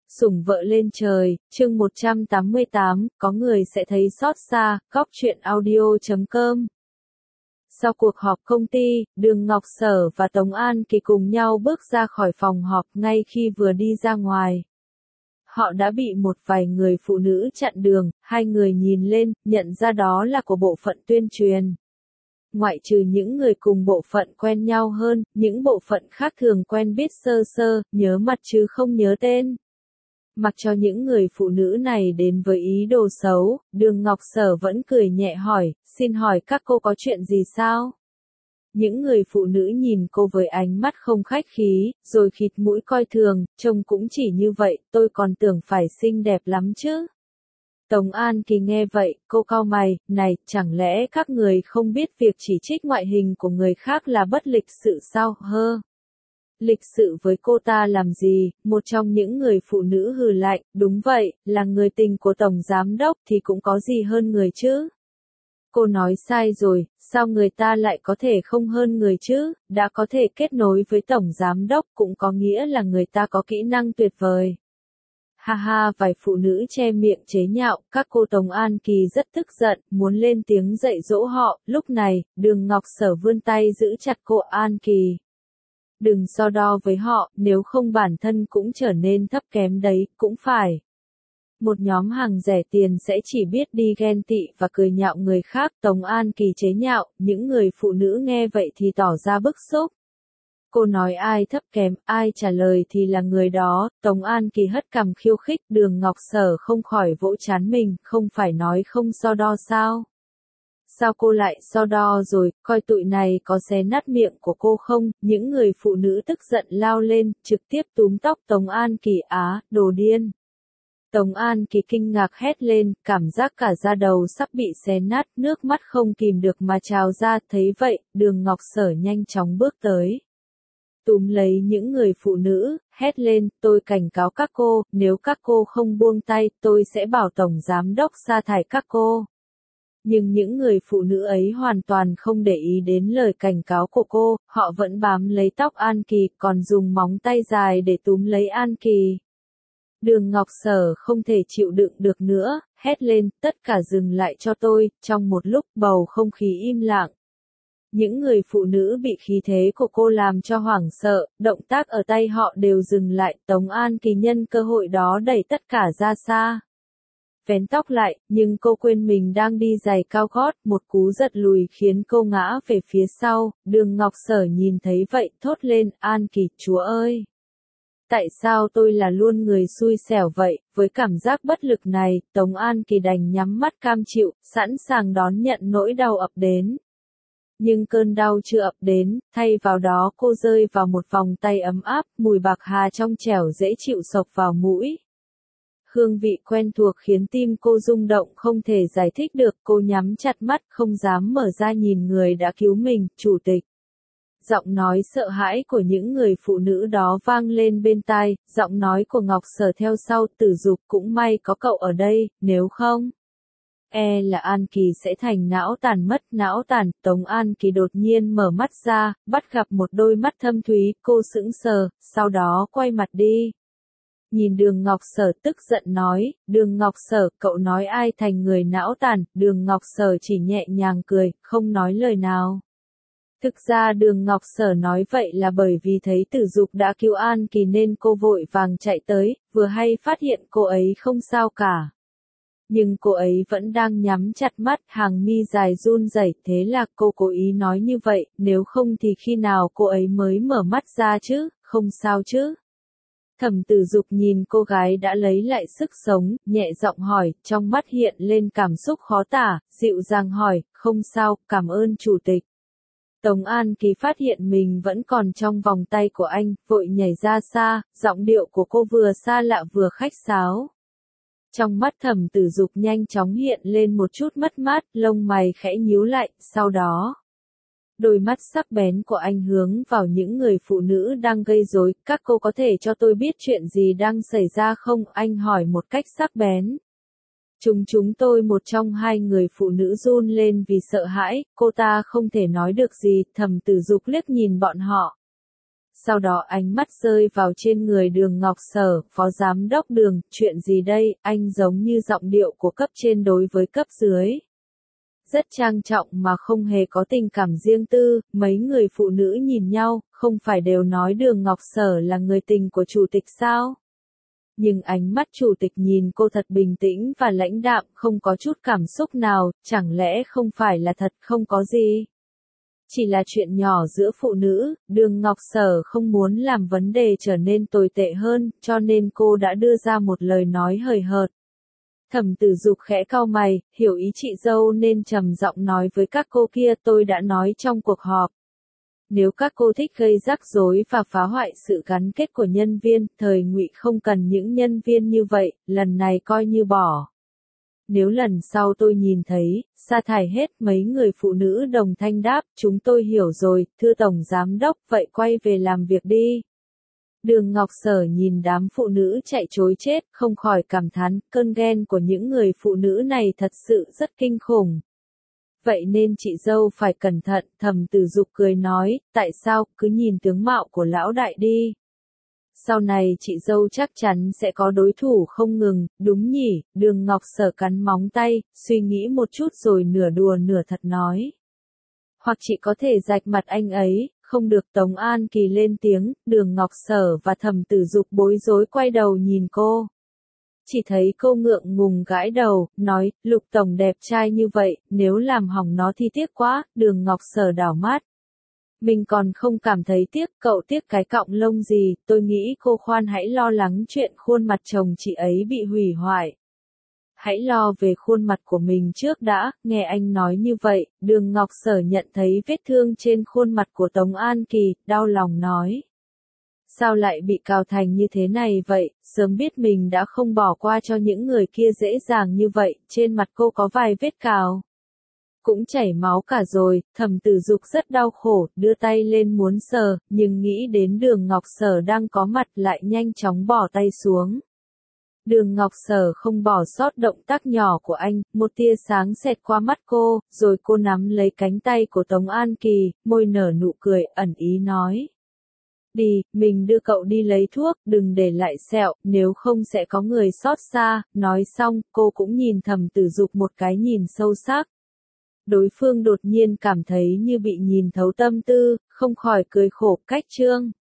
Sủng vợ lên trời, chương 188, có người sẽ thấy xót xa, góc truyện audio.com. Sau cuộc họp công ty, Đường Ngọc Sở và Tống An Kỳ cùng nhau bước ra khỏi phòng họp. Ngay khi vừa đi ra ngoài, họ đã bị một vài người phụ nữ chặn đường. Hai người nhìn lên, nhận ra đó là của bộ phận tuyên truyền. Ngoại trừ những người cùng bộ phận quen nhau hơn, những bộ phận khác thường quen biết sơ sơ, nhớ mặt chứ không nhớ tên. Mặc cho những người phụ nữ này đến với ý đồ xấu, Đường Ngọc Sở vẫn cười nhẹ hỏi, xin hỏi các cô có chuyện gì sao? Những người phụ nữ nhìn cô với ánh mắt không khách khí, rồi khịt mũi coi thường, trông cũng chỉ như vậy, tôi còn tưởng phải xinh đẹp lắm chứ. Tống An Kỳ nghe vậy, cô cau mày, này, chẳng lẽ các người không biết việc chỉ trích ngoại hình của người khác là bất lịch sự sao, hơ? Lịch sự với cô ta làm gì? Một trong những người phụ nữ hừ lạnh, đúng vậy, là người tình của Tổng Giám Đốc thì cũng có gì hơn người chứ? Cô nói sai rồi, sao người ta lại có thể không hơn người chứ? Đã có thể kết nối với Tổng Giám Đốc cũng có nghĩa là người ta có kỹ năng tuyệt vời. Ha ha, vài phụ nữ che miệng chế nhạo, các cô. Tống An Kỳ rất tức giận, muốn lên tiếng dạy dỗ họ. Lúc này, Đường Ngọc Sở vươn tay giữ chặt cô An Kỳ. Đừng so đo với họ, nếu không bản thân cũng trở nên thấp kém đấy, cũng phải. Một nhóm hàng rẻ tiền sẽ chỉ biết đi ghen tị và cười nhạo người khác. Tống An Kỳ chế nhạo, những người phụ nữ nghe vậy thì tỏ ra bức xúc. Cô nói ai thấp kém, ai trả lời thì là người đó. Tống An Kỳ hất cằm khiêu khích. Đường Ngọc Sở không khỏi vỗ trán mình, không phải nói không so đo sao? Sao cô lại so đo rồi, coi tụi này có xé nát miệng của cô không? Những người phụ nữ tức giận lao lên, trực tiếp túm tóc Tống An Kỳ. Á, đồ điên. Tống An Kỳ kinh ngạc hét lên, cảm giác cả da đầu sắp bị xé nát, nước mắt không kìm được mà trào ra. Thấy vậy, Đường Ngọc Sở nhanh chóng bước tới, túm lấy những người phụ nữ, hét lên, tôi cảnh cáo các cô, nếu các cô không buông tay, tôi sẽ bảo Tổng Giám Đốc sa thải các cô. Nhưng những người phụ nữ ấy hoàn toàn không để ý đến lời cảnh cáo của cô, họ vẫn bám lấy tóc An Kỳ, còn dùng móng tay dài để túm lấy An Kỳ. Đường Ngọc Sở không thể chịu đựng được nữa, hét lên, tất cả dừng lại cho tôi. Trong một lúc bầu không khí im lặng. Những người phụ nữ bị khí thế của cô làm cho hoảng sợ, động tác ở tay họ đều dừng lại. Tống An Kỳ nhân cơ hội đó đẩy tất cả ra xa. Vén tóc lại, nhưng cô quên mình đang đi giày cao gót, một cú giật lùi khiến cô ngã về phía sau. Đường Ngọc Sở nhìn thấy vậy, thốt lên, An Kỳ, chúa ơi! Tại sao tôi là luôn người xui xẻo vậy? Với cảm giác bất lực này, Tống An Kỳ đành nhắm mắt cam chịu, sẵn sàng đón nhận nỗi đau ập đến. Nhưng cơn đau chưa ập đến, thay vào đó cô rơi vào một vòng tay ấm áp, mùi bạc hà trong trẻo dễ chịu xộc vào mũi. Hương vị quen thuộc khiến tim cô rung động không thể giải thích được. Cô nhắm chặt mắt, không dám mở ra nhìn người đã cứu mình, chủ tịch. Giọng nói sợ hãi của những người phụ nữ đó vang lên bên tai, giọng nói của Ngọc Sở theo sau. Tử Dục, cũng may có cậu ở đây, nếu không, e là An Kỳ sẽ thành não tàn mất. Não tàn. Tống An Kỳ đột nhiên mở mắt ra, bắt gặp một đôi mắt thâm thúy, cô sững sờ, sau đó quay mặt đi. Nhìn Đường Ngọc Sở tức giận nói, Đường Ngọc Sở, cậu nói ai thành người não tàn? Đường Ngọc Sở chỉ nhẹ nhàng cười, không nói lời nào. Thực ra Đường Ngọc Sở nói vậy là bởi vì thấy Tử Dục đã cứu An Kỳ nên cô vội vàng chạy tới, vừa hay phát hiện cô ấy không sao cả. Nhưng cô ấy vẫn đang nhắm chặt mắt, hàng mi dài run rẩy, thế là cô cố ý nói như vậy, nếu không thì khi nào cô ấy mới mở mắt ra chứ, không sao chứ. Thẩm Tử Dục nhìn cô gái đã lấy lại sức sống, nhẹ giọng hỏi, trong mắt hiện lên cảm xúc khó tả, dịu dàng hỏi, không sao, cảm ơn chủ tịch. Tống An Kỳ phát hiện mình vẫn còn trong vòng tay của anh, vội nhảy ra xa, giọng điệu của cô vừa xa lạ vừa khách sáo. Trong mắt Thẩm Tử Dục nhanh chóng hiện lên một chút mất mát, lông mày khẽ nhíu lại, sau đó đôi mắt sắc bén của anh hướng vào những người phụ nữ đang gây rối. Các cô có thể cho tôi biết chuyện gì đang xảy ra không? Anh hỏi một cách sắc bén. Chúng tôi. Một trong hai người phụ nữ run lên vì sợ hãi, cô ta không thể nói được gì. Thẩm Tử Dục liếc nhìn bọn họ. Sau đó ánh mắt rơi vào trên người Đường Ngọc Sở, phó giám đốc Đường, chuyện gì đây, anh giống như giọng điệu của cấp trên đối với cấp dưới. Rất trang trọng mà không hề có tình cảm riêng tư, mấy người phụ nữ nhìn nhau, không phải đều nói Đường Ngọc Sở là người tình của chủ tịch sao? Nhưng ánh mắt chủ tịch nhìn cô thật bình tĩnh và lãnh đạm, không có chút cảm xúc nào, chẳng lẽ không phải là thật không có gì? Chỉ là chuyện nhỏ giữa phụ nữ, Đường Ngọc Sở không muốn làm vấn đề trở nên tồi tệ hơn, cho nên cô đã đưa ra một lời nói hời hợt. Thẩm Tử Dục khẽ cau mày, hiểu ý chị dâu nên trầm giọng nói với các cô kia, tôi đã nói trong cuộc họp. Nếu các cô thích gây rắc rối và phá hoại sự gắn kết của nhân viên, thời Ngụy không cần những nhân viên như vậy, lần này coi như bỏ. Nếu lần sau tôi nhìn thấy, sa thải hết, mấy người phụ nữ đồng thanh đáp, chúng tôi hiểu rồi, thưa Tổng Giám Đốc, vậy quay về làm việc đi. Đường Ngọc Sở nhìn đám phụ nữ chạy trối chết, không khỏi cảm thán, cơn ghen của những người phụ nữ này thật sự rất kinh khủng. Vậy nên chị dâu phải cẩn thận, Thẩm Tử Dục cười nói, tại sao, cứ nhìn tướng mạo của lão đại đi. Sau này chị dâu chắc chắn sẽ có đối thủ không ngừng, đúng nhỉ, Đường Ngọc Sở cắn móng tay, suy nghĩ một chút rồi nửa đùa nửa thật nói. Hoặc chị có thể rạch mặt anh ấy, không được. Tống An Kỳ lên tiếng, Đường Ngọc Sở và Thẩm Tử Dục bối rối quay đầu nhìn cô. Chỉ thấy cô ngượng ngùng gãi đầu, nói, Lục Tổng đẹp trai như vậy, nếu làm hỏng nó thì tiếc quá, Đường Ngọc Sở đảo mắt. Mình còn không cảm thấy tiếc, cậu tiếc cái cọng lông gì, tôi nghĩ cô khoan hãy lo lắng chuyện khuôn mặt chồng chị ấy bị hủy hoại. Hãy lo về khuôn mặt của mình trước đã, nghe anh nói như vậy, Đường Ngọc Sở nhận thấy vết thương trên khuôn mặt của Tống An Kỳ, đau lòng nói. Sao lại bị cào thành như thế này vậy, sớm biết mình đã không bỏ qua cho những người kia dễ dàng như vậy, trên mặt cô có vài vết cào. Cũng chảy máu cả rồi, Thẩm Tử Dục rất đau khổ, đưa tay lên muốn sờ, nhưng nghĩ đến Đường Ngọc Sở đang có mặt lại nhanh chóng bỏ tay xuống. Đường Ngọc Sở không bỏ sót động tác nhỏ của anh, một tia sáng xẹt qua mắt cô, rồi cô nắm lấy cánh tay của Tống An Kỳ, môi nở nụ cười, ẩn ý nói. Đi, mình đưa cậu đi lấy thuốc, đừng để lại sẹo, nếu không sẽ có người xót xa. Nói xong, cô cũng nhìn Thẩm Tử Dục một cái nhìn sâu sắc. Đối phương đột nhiên cảm thấy như bị nhìn thấu tâm tư, không khỏi cười khổ, cách trương.